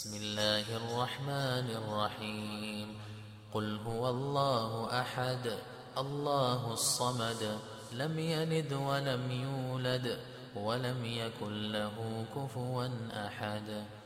بسم الله الرحمن الرحيم. قل هو الله أحد الله الصمد لم يلد ولم يولد ولم يكن له كفوا أحد.